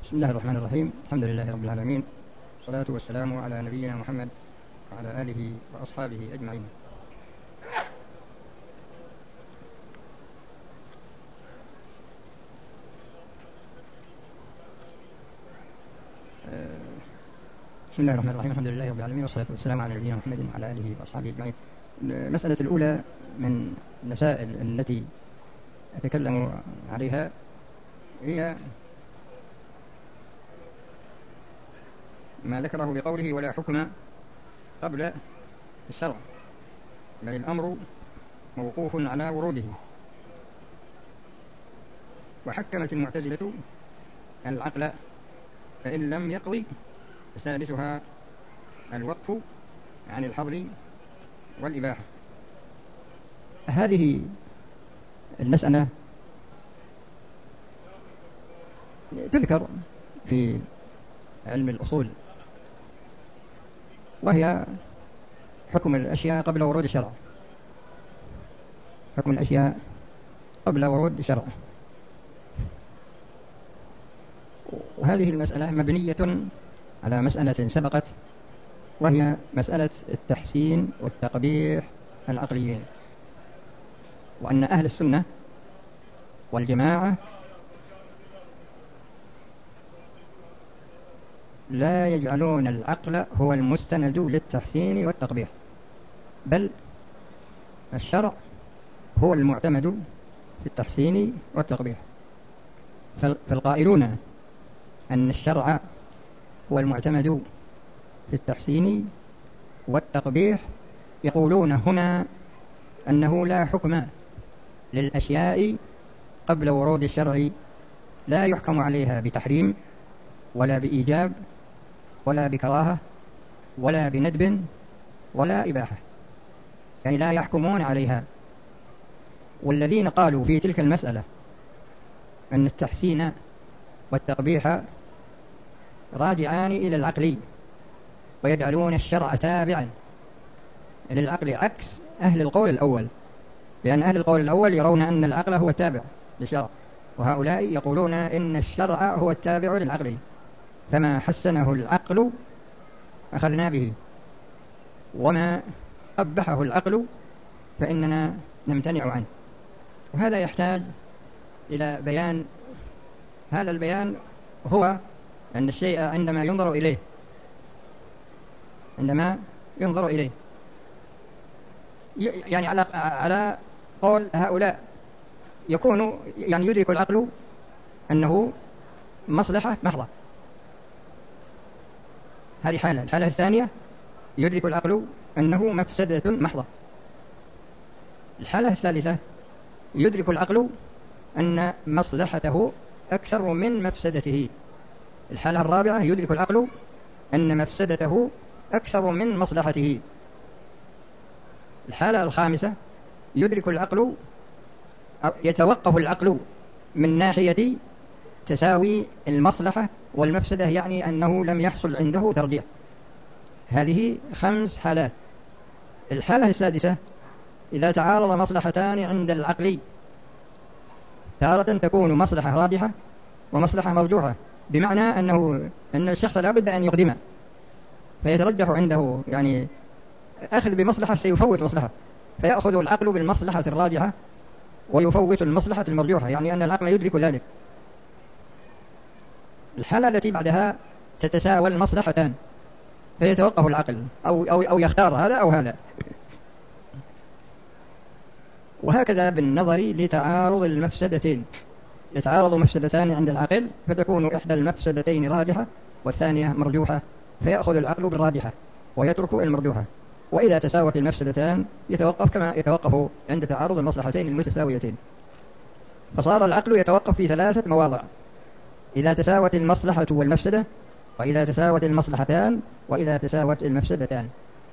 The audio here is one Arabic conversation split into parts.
بسم الله الرحمن الرحيم. الحمد لله رب العالمين، والصلاة والسلام على نبينا محمد وعلى آله وأصحابه أجمعين. بسم الله الرحمن الرحيم. الحمد لله رب العالمين، والصلاة والسلام على نبينا محمد وعلى آله وأصحابه أجمعين. المسألة الأولى من المسائل التي أتكلم عليها هي ما ذكره بقوله ولا حكم قبل الشرع، بل الأمر موقوف على وروده. وحكمت المعتزلة العقل فإن لم يقضي ثالثها الوقف عن الحظر والإباحة. هذه المسألة تذكر في علم الأصول، وهي حكم الأشياء قبل ورود الشرع. حكم الأشياء قبل ورود الشرع. وهذه المسألة مبنية على مسألة سبقت، وهي مسألة التحسين والتقبيح العقليين، وأن أهل السنة والجماعة لا يجعلون العقل هو المستند للتحسين والتقبيح، بل الشرع هو المعتمد في التحسين والتقبيح. فالقائلون أن الشرع هو المعتمد في التحسين والتقبيح يقولون هنا أنه لا حكم للأشياء قبل ورود الشرع، لا يحكم عليها بتحريم ولا بإيجاب ولا بكراهة ولا بندب ولا إباحة، يعني لا يحكمون عليها. والذين قالوا في تلك المسألة أن التحسين والتقبيح راجعان إلى العقل ويجعلون الشرع تابعا للعقل، عكس أهل القول الأول، لأن أهل القول الأول يرون أن العقل هو التابع للشرع، وهؤلاء يقولون إن الشرع هو التابع للعقل، فما حسنه العقل أخذنا به، وما قبحه العقل فإننا نمتنع عنه. وهذا يحتاج إلى بيان. هذا البيان هو أن الشيء عندما ينظر إليه يعني على قول هؤلاء يكون يعني يدرك العقل أنه مصلحة محضة. هذه حالة. الحالة الثانية يدرك العقل أنه مفسدة محضة. الحالة الثالثة يدرك العقل أن مصلحته أكثر من مفسدته. الحالة الرابعة يدرك العقل أن مفسدته أكثر من مصلحته. الحالة الخامسة يدرك العقل، يتوقف العقل من ناحية تساوي المصلحة والمفسدة، يعني أنه لم يحصل عنده ترجيح. هذه 5 حالات. الحالة السادسة إذا تعارض مصلحتان عند العقل، تارة تكون مصلحة راجحة ومصلحة مرجوحة، بمعنى أن الشخص لا بد أن يقدم، فيترجح عنده يعني أخذ بمصلحة سيفوت مصلحة، فيأخذ العقل بالمصلحة الراجحة ويفوت المصلحة المرجوحة، يعني أن العقل يدرك ذلك. الحالة التي بعدها تتساوى المصلحتان، فيتوقف العقل أو يختار هذا أو هذا. وهكذا بالنظر لتعارض المفسدتين، يتعارض مفسدتان عند العقل فتكون إحدى المفسدتين راجحة والثانية مرجوحة، فيأخذ العقل بالراجحة ويترك المرجوحة. وإذا تساوت المفسدتان يتوقف كما يتوقف عند تعارض المصلحتين المتساويتين. فصار العقل يتوقف في 3 مواضع: إذا تساوت المصلحة والمفسدة، وإذا تساوت المصلحتان، وإذا تساوت المفسدتان.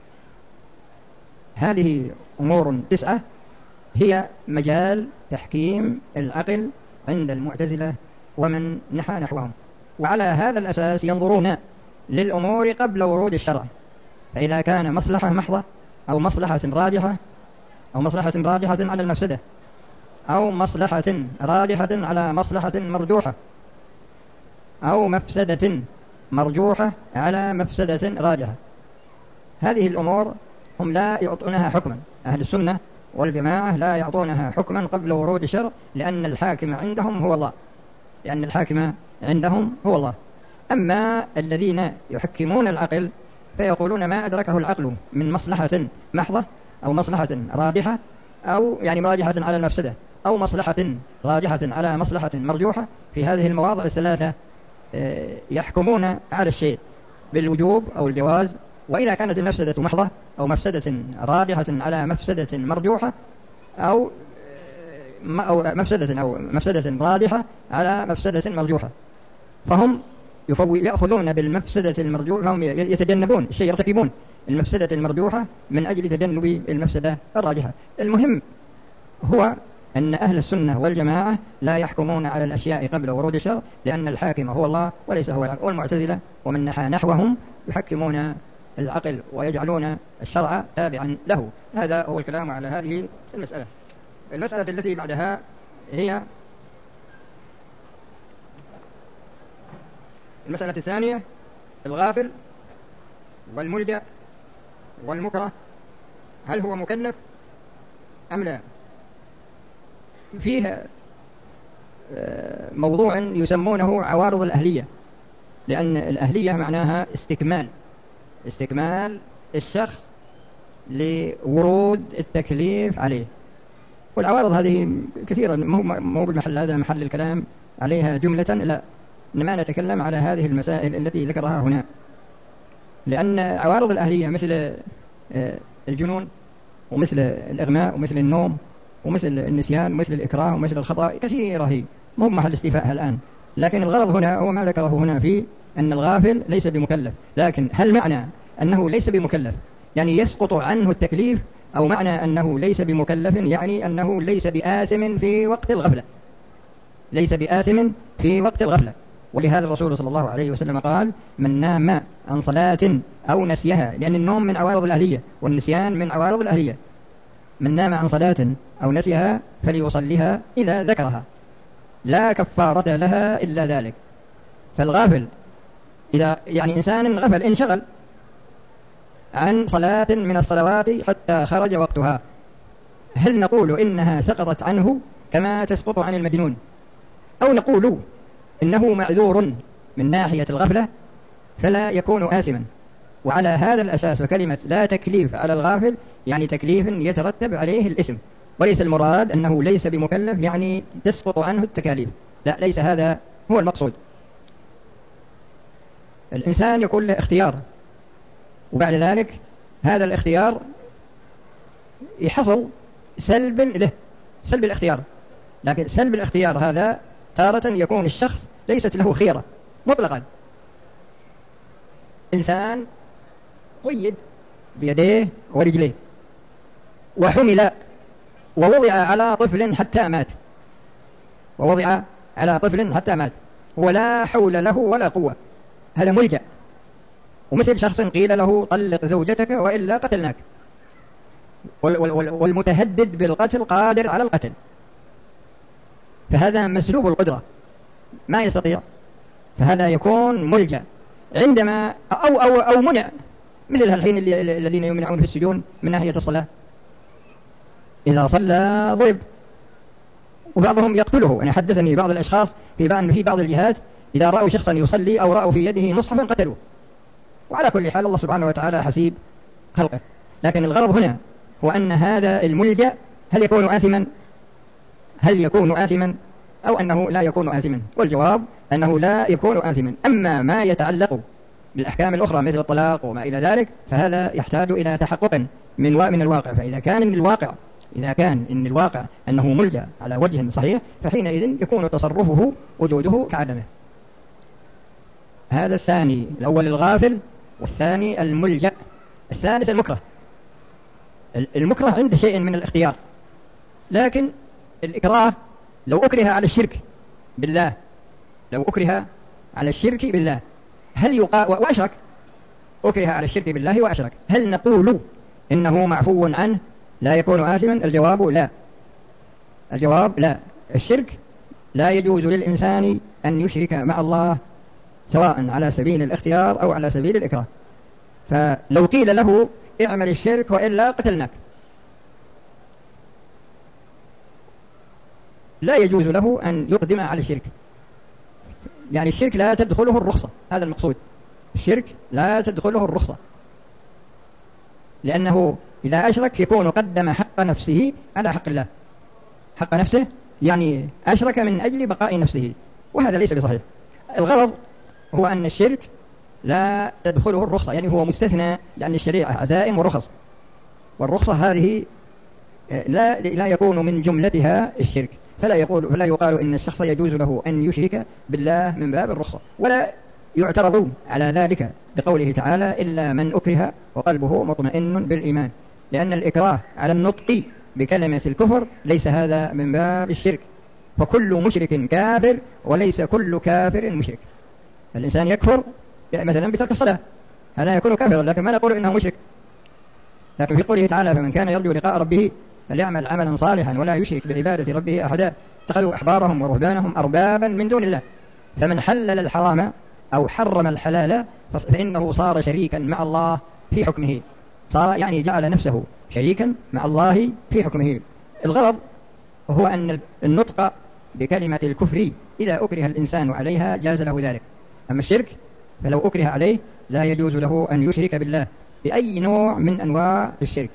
هذه أمور 9 هي مجال تحكيم العقل عند المعتزلة ومن نحى نحوهم، وعلى هذا الأساس ينظرون للأمور قبل ورود الشرع. فإذا كان مصلحة محضة أو مصلحة راجحة على المفسدة، أو مصلحة راجحة على مصلحة مرجوحة، أو مفسدة مرجوحة على مفسدة راجحة. هذه الأمور هم لا يعطونها حكما، أهل السنة والجماعة لا يعطونها حكما قبل ورود الشرع، لأن الحاكم عندهم هو الله، لأن الحاكم عندهم هو الله. أما الذين يحكمون العقل فيقولون ما أدركه العقل من مصلحة محضة أو مصلحة راجحة، أو يعني راجحة على المفسدة، أو مصلحة راجحة على مصلحة مرجوحة، في هذه المواضع الثلاثة يحكمون على الشيء بالوجوب أو الجواز. وإذا كانت المفسدة محضة أو مفسدة راجحة على مفسدة مرجوحة، أو مفسدة راجحة على مفسدة مرجوحة، فهم يأخذون بالمفسدة المرجوحة، هم يتجنبون الشيء، يرتكبون المفسدة المرجوحة من أجل تجنب المفسدة الراجحة. المهم هو أن أهل السنة والجماعة لا يحكمون على الأشياء قبل ورود الشرع، لأن الحاكم هو الله وليس هو العقل. والمعتزلة ومن نحوهم يحكمون العقل ويجعلون الشرع تابعا له. هذا هو الكلام على هذه المسألة. المسألة التي بعدها هي المسألة الثانية: الغافل والملجأ والمكره، هل هو مكلف أم لا؟ فيها موضوع يسمونه عوارض الأهلية، لأن الأهلية معناها استكمال الشخص لورود التكليف عليه. والعوارض هذه كثيرة، مو بالمحل هذا محل الكلام عليها جملة، لا، إنما نتكلم على هذه المسائل التي ذكرها هنا، لأن عوارض الأهلية مثل الجنون ومثل الإغماء ومثل النوم ومثل النسيان ومثل الإكراه ومثل الخطأ كثيرة، هي مو محل استيفائها الآن. لكن الغرض هنا هو ما ذكره هنا في أن الغافل ليس بمكلف. لكن هل معنى أنه ليس بمكلف يعني يسقط عنه التكليف، أو معنى أنه ليس بمكلف يعني أنه ليس بآثم في وقت الغفلة؟ ليس بآثم في وقت الغفلة. ولهذا الرسول صلى الله عليه وسلم قال: من نام عن صلاة أو نسيها، لأن النوم من عوارض الأهلية والنسيان من عوارض الأهلية. من نام عن صلاة أو نسيها فليصليها إذا ذكرها، لا كفارة لها إلا ذلك. فالغافل إذا يعني إنسان غفل، انشغل عن صلاة من الصلوات حتى خرج وقتها، هل نقول إنها سقطت عنه كما تسقط عن المجنون، أو نقول إنه معذور من ناحية الغفلة فلا يكون آثما؟ وعلى هذا الأساس فكلمة لا تكليف على الغافل يعني تكليف يترتب عليه الإثم، وليس المراد أنه ليس بمكلف يعني تسقط عنه التكاليف، لا، ليس هذا هو المقصود. الإنسان يكون له اختيار، وبعد ذلك هذا الاختيار يحصل سلب له، سلب الاختيار. لكن سلب الاختيار هذا تارة يكون الشخص ليست له خيرة مطلقا. إنسان قيد بيديه ورجليه وحمل ووضع على طفل حتى مات، ووضع على طفل حتى مات ولا حول له ولا قوة، هذا ملجأ. ومثل شخص قيل له طلق زوجتك وإلا قتلناك، والمتهدد بالقتل قادر على القتل، فهذا مسلوب القدرة ما يستطيع، فهذا يكون ملجأ. عندما أو منع، مثل الحين الذين يمنعون في السجون من ناحية الصلاة، إذا صلى ضرب، وبعضهم يقتله. أنا حدثني بعض الأشخاص في بعض الجهات إذا رأوا شخصا يصلي أو رأوا في يده مصحفا قتلوه. وعلى كل حال الله سبحانه وتعالى حسيب خلقه. لكن الغرض هنا هو أن هذا الملجأ هل يكون آثما؟ هل يكون آثما أو أنه لا يكون آثما؟ والجواب أنه لا يكون آثما. أما ما يتعلق بالأحكام الأخرى مثل الطلاق وما إلى ذلك فهذا يحتاج إلى تحقق من الواقع. فإذا كان إن الواقع أنه ملجأ على وجه صحيح فحينئذ يكون تصرفه وجوده كعدمه. هذا الثاني، الأول الغافل والثاني الملجأ. الثالث المكره. المكره عنده شيء من الاختيار، لكن الإكراه لو أكره على الشرك بالله، هل وأشرك، أكره على الشرك بالله وأشرك، هل نقول إنه معفو عنه لا يكون آثما؟ الجواب لا. الشرك لا يجوز للإنسان أن يشرك مع الله سواء على سبيل الاختيار أو على سبيل الإكراه. فلو قيل له اعمل الشرك وإلا قتلناك، لا يجوز له أن يقدم على الشرك، يعني الشرك لا تدخله الرخصة، هذا المقصود، الشرك لا تدخله الرخصة، لأنه إذا أشرك يكون قدم حق نفسه على حق الله، حق نفسه يعني أشرك من أجل بقاء نفسه، وهذا ليس بصحيح. الغرض هو أن الشرك لا تدخله الرخصة، يعني هو مستثنى، لأن الشريعة عزائم ورخص، والرخصة هذه لا يكون من جملتها الشرك، فلا يقال إن الشخص يجوز له أن يشرك بالله من باب الرخصة. ولا يعترض على ذلك بقوله تعالى إلا من أكره وقلبه مطمئن بالإيمان، لأن الإكراه على النطق بكلمة الكفر ليس هذا من باب الشرك، فكل مشرك كافر وليس كل كافر مشرك. الإنسان يكفر مثلا بترك الصلاة، هذا يكون كافرا، لكن ما نقول إنه مشرك. لكن في قوله تعالى فمن كان يرجو لقاء ربه فليعمل عملا صالحا ولا يشرك بعبادة ربه أحدا اتخذوا أحبارهم ورهبانهم أربابا من دون الله. فمن حلل الحرام أو حرم الحلال فإنه صار شريكا مع الله في حكمه، صار يعني جعل نفسه شريكا مع الله في حكمه. الغرض هو أن النطق بكلمة الكفر إذا أكره الإنسان عليها جاز له ذلك، أما الشرك فلو أكره عليه لا يجوز له أن يشرك بالله بأي نوع من أنواع الشرك.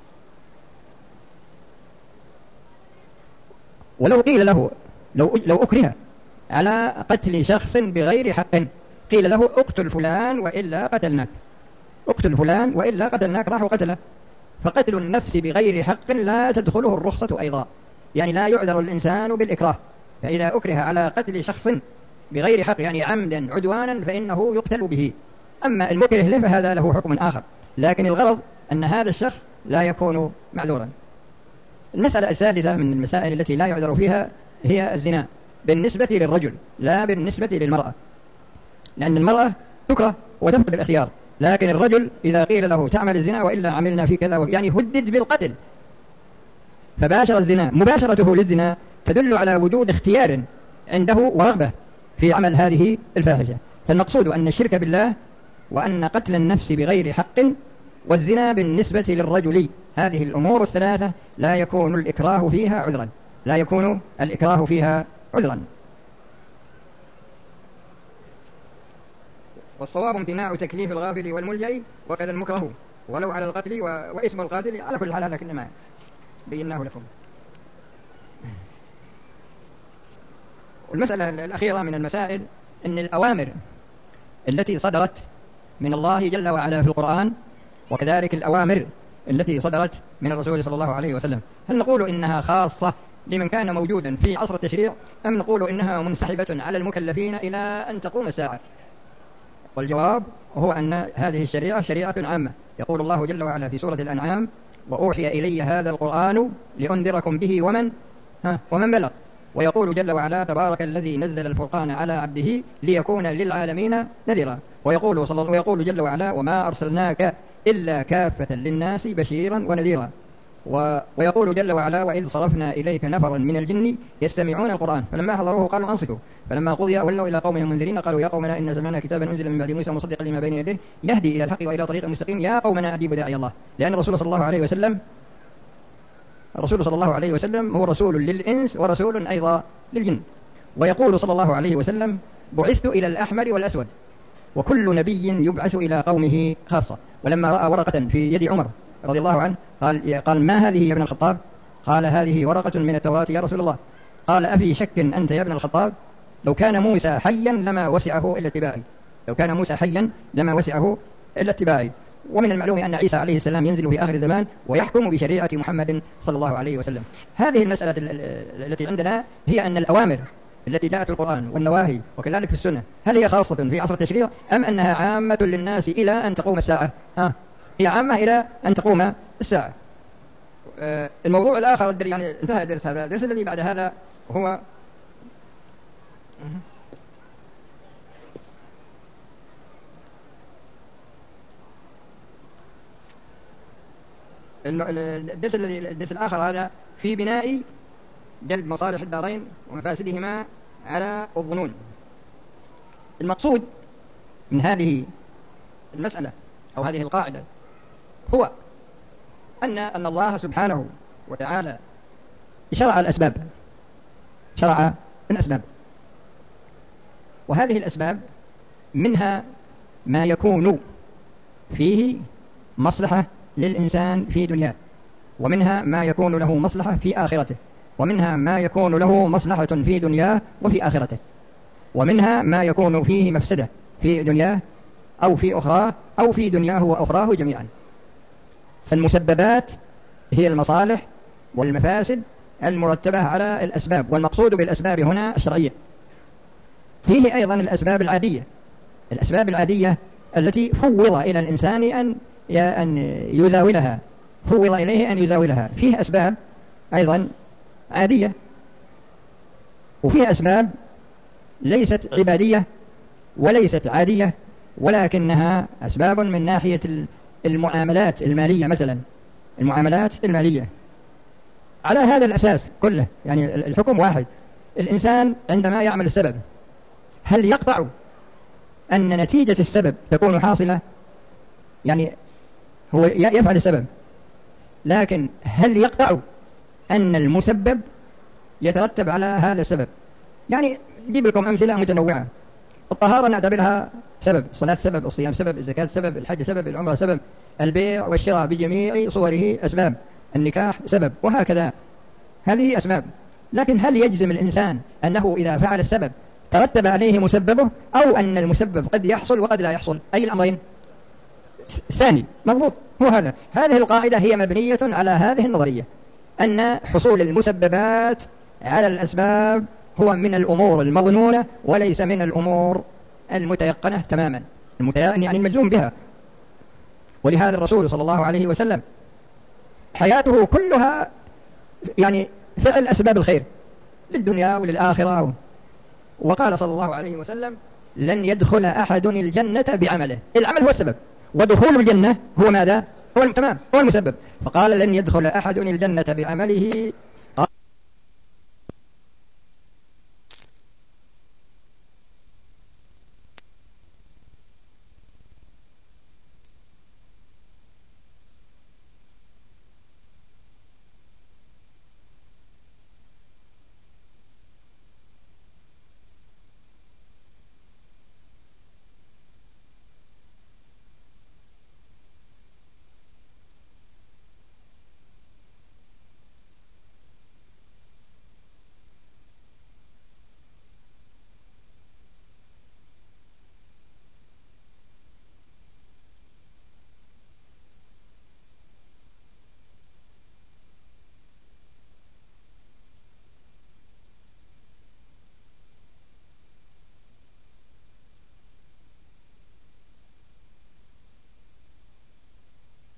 ولو قيل له لو أكره على قتل شخص بغير حق، قيل له اقتل فلان وإلا قتلناك، اقتل فلان وإلا قتلناك، راح وقتله، فقتل النفس بغير حق لا تدخله الرخصة أيضا، يعني لا يعذر الإنسان بالإكراه، فإذا أكره على قتل شخص بغير حق يعني عمدا عدوانا فإنه يقتل به. أما المكره له فهذا له حكم آخر، لكن الغرض أن هذا الشخص لا يكون معذورا. المسألة الثالثة من المسائل التي لا يعذر فيها هي الزنا بالنسبة للرجل لا بالنسبة للمرأة، لأن المرأة تكره وتفقد الاختيار، لكن الرجل إذا قيل له تعمل الزنا وإلا عملنا في كذا يعني هدد بالقتل فباشر الزنا، مباشرته للزنا تدل على وجود اختيار عنده ورغبة في عمل هذه الفاحشة. فالمقصود أن الشرك بالله وأن قتل النفس بغير حق والزنا بالنسبة للرجل، هذه الأمور الثلاثة لا يكون الإكراه فيها عذرا، لا يكون الإكراه فيها عذرا. والصواب امتناع تكليف الغافل والملجئ وكذا المكره ولو على القتل واسم القاتل على كل حال، لكن ما بيناه لكم. والمسألة الأخيرة من المسائل أن الأوامر التي صدرت من الله جل وعلا في القرآن وكذلك الأوامر التي صدرت من الرسول صلى الله عليه وسلم، هل نقول إنها خاصة لمن كان موجودا في عصر التشريع أم نقول إنها منسحبة على المكلفين إلى أن تقوم الساعة؟ والجواب هو أن هذه الشريعة شريعة عامة. يقول الله جل وعلا في سورة الأنعام وأوحي إلي هذا القرآن لأنذركم به ومن بلغ. ويقول جل وعلا تبارك الذي نزل الفرقان على عبده ليكون للعالمين نذيرا. ويقول جل وعلا وما أرسلناك إلا كافة للناس بشيرا ونذيرا. ويقول جل وعلا وإذ صرفنا إليك نفرا من الجن يستمعون القرآن فلما حضروه قالوا أنصتوا فلما قضي ولوا إلى قومهم منذرين قالوا يا قومنا إن سمعنا كتابا أنزل من بعد موسى مصدقا لما بين يديه يهدي إلى الحق وإلى طريق مستقيم يا قومنا أجيبوا داعي الله. لأن الرسول صلى الله عليه وسلم هو رسول للإنس ورسول أيضا للجن. ويقول صلى الله عليه وسلم بعثت إلى الأحمر والأسود، وكل نبي يبعث إلى قومه خاصة. ولما رأى ورقة في يد عمر رضي الله عنه قال ما هذه يا ابن الخطاب؟ قال هذه ورقة من التوراة يا رسول الله. قال أفي شك أنت يا ابن الخطاب؟ لو كان موسى حيا لما وسعه إلا اتباعي، لو كان موسى حيا لما وسعه إلا اتباعي. ومن المعلوم أن عيسى عليه السلام ينزل في آخر الزمان ويحكم بشريعة محمد صلى الله عليه وسلم. هذه المسألة التي عندنا هي أن الأوامر التي جاءت في القرآن والنواهي وكذلك في السنة هل هي خاصة في عصر التشريع أم أنها عامة للناس إلى أن تقوم الساعة؟ هي عامة إلى أن تقوم الساعة. الموضوع الآخر يعني انتهى درس هذا. الدرس الذي بعد هذا هو الدرس الآخر هذا في بناء جلب مصالح الدارين ومفاسدهما على الظنون. المقصود من هذه المسألة أو هذه القاعدة هو أن الله سبحانه وتعالى شرع الأسباب، وهذه الأسباب منها ما يكون فيه مصلحة للإنسان في دنياه، ومنها ما يكون له مصلحة في آخرته، ومنها ما يكون له مصلحة في دنياه وفي آخرته، ومنها ما يكون فيه مفسدة في دنياه أو في أخراه أو في دنياه وأخراه جميعا. فالمسببات هي المصالح والمفاسد المرتبة على الأسباب، والمقصود بالأسباب هنا الشرعية. فيه أيضا الأسباب العادية التي فوض إلى الإنسان أن يزاولها، فوض إليه أن يزاولها. فيه أسباب أيضا عادية، وفيه أسباب ليست عبادية وليست عادية، ولكنها أسباب من ناحية المعاملات المالية مثلا، المعاملات المالية. على هذا الأساس كله يعني الحكم واحد. الإنسان عندما يعمل السبب هل يقطع أن نتيجة السبب تكون حاصلة؟ يعني هو يفعل السبب، لكن هل يقطع أن المسبب يترتب على هذا السبب؟ يعني نجيب لكم أمثلة متنوعة. الطهارة نعتبرها سبب، الصلاة سبب، الصيام سبب، الزكاة سبب، الحج سبب، العمرة سبب، البيع والشراء بجميع صوره أسباب، النكاح سبب، وهكذا. هذه أسباب. لكن هل يجزم الإنسان أنه إذا فعل السبب ترتب عليه مسببه، أو أن المسبب قد يحصل وقد لا يحصل؟ أي الأمرين؟ الثاني مضبوط، هو هذا. هذه القاعدة هي مبنية على هذه النظرية، أن حصول المسببات على الأسباب هو من الأمور المظنونة وليس من الأمور المتيقنة تماما، يعني المجزوم بها. ولهذا الرسول صلى الله عليه وسلم حياته كلها يعني فعل أسباب الخير للدنيا وللآخرة. وقال صلى الله عليه وسلم: لن يدخل أحد الجنة بعمله. العمل هو السبب، ودخول الجنة هو ماذا؟ هو تمام، هو المسبب. فقال: لن يدخل أحد الجنة بعمله